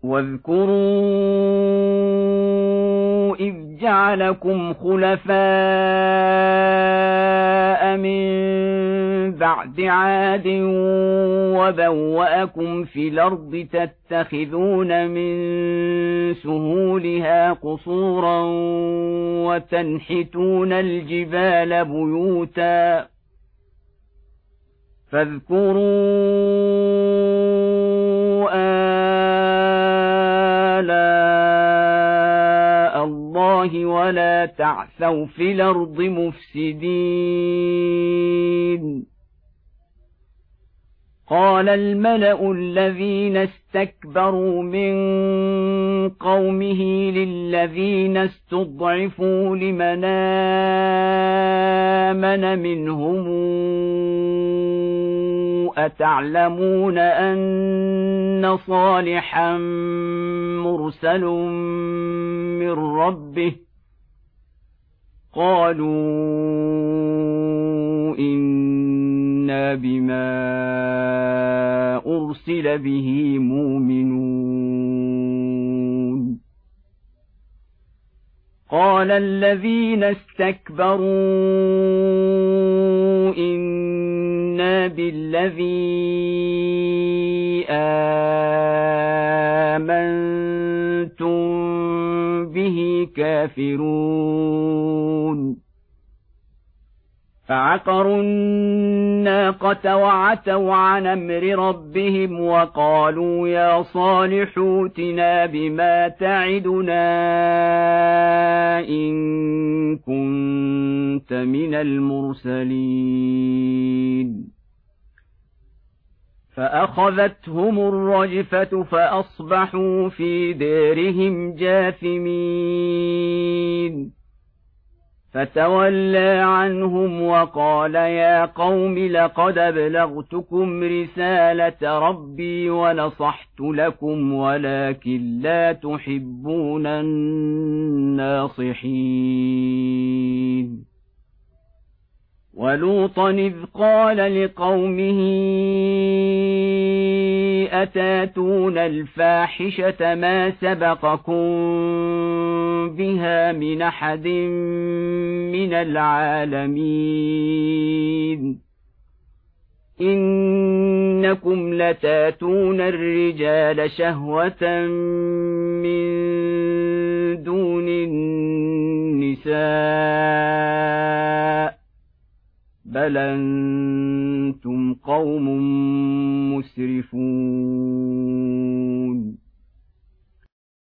واذكروا إذ جعلكم خلفاء من بعد عاد وبوأكم في الأرض تتخذون من سهولها قصورا وتنحتون الجبال بيوتا فاذكروا آلاء الله ولا تعثوا في الأرض مفسدين قال الملأ الذين استكبروا من قومه للذين استضعفوا لمن آمن منهم أتعلمون أن صالحا مرسل من ربه قالوا إنا بما أرسل به مؤمنون قال الذين استكبروا إنا بالذي آمنتم به كافرون فعقروا الناقة وعتوا عن أمر ربهم وقالوا يا صالح ائتنا بما تعدنا إن كنت من المرسلين فأخذتهم الرجفة فأصبحوا في دارهم جاثمين فتولى عنهم وقال يا قوم لقد أبلغتكم رسالة ربي ونصحت لكم ولكن لا تحبون الناصحين ولوطا إذ قال لقومه أتاتون الفاحشة ما سبقكم بها من أحد من العالمين إنكم لتاتون الرجال شهوة من دون النساء بل أنتم قوم مسرفون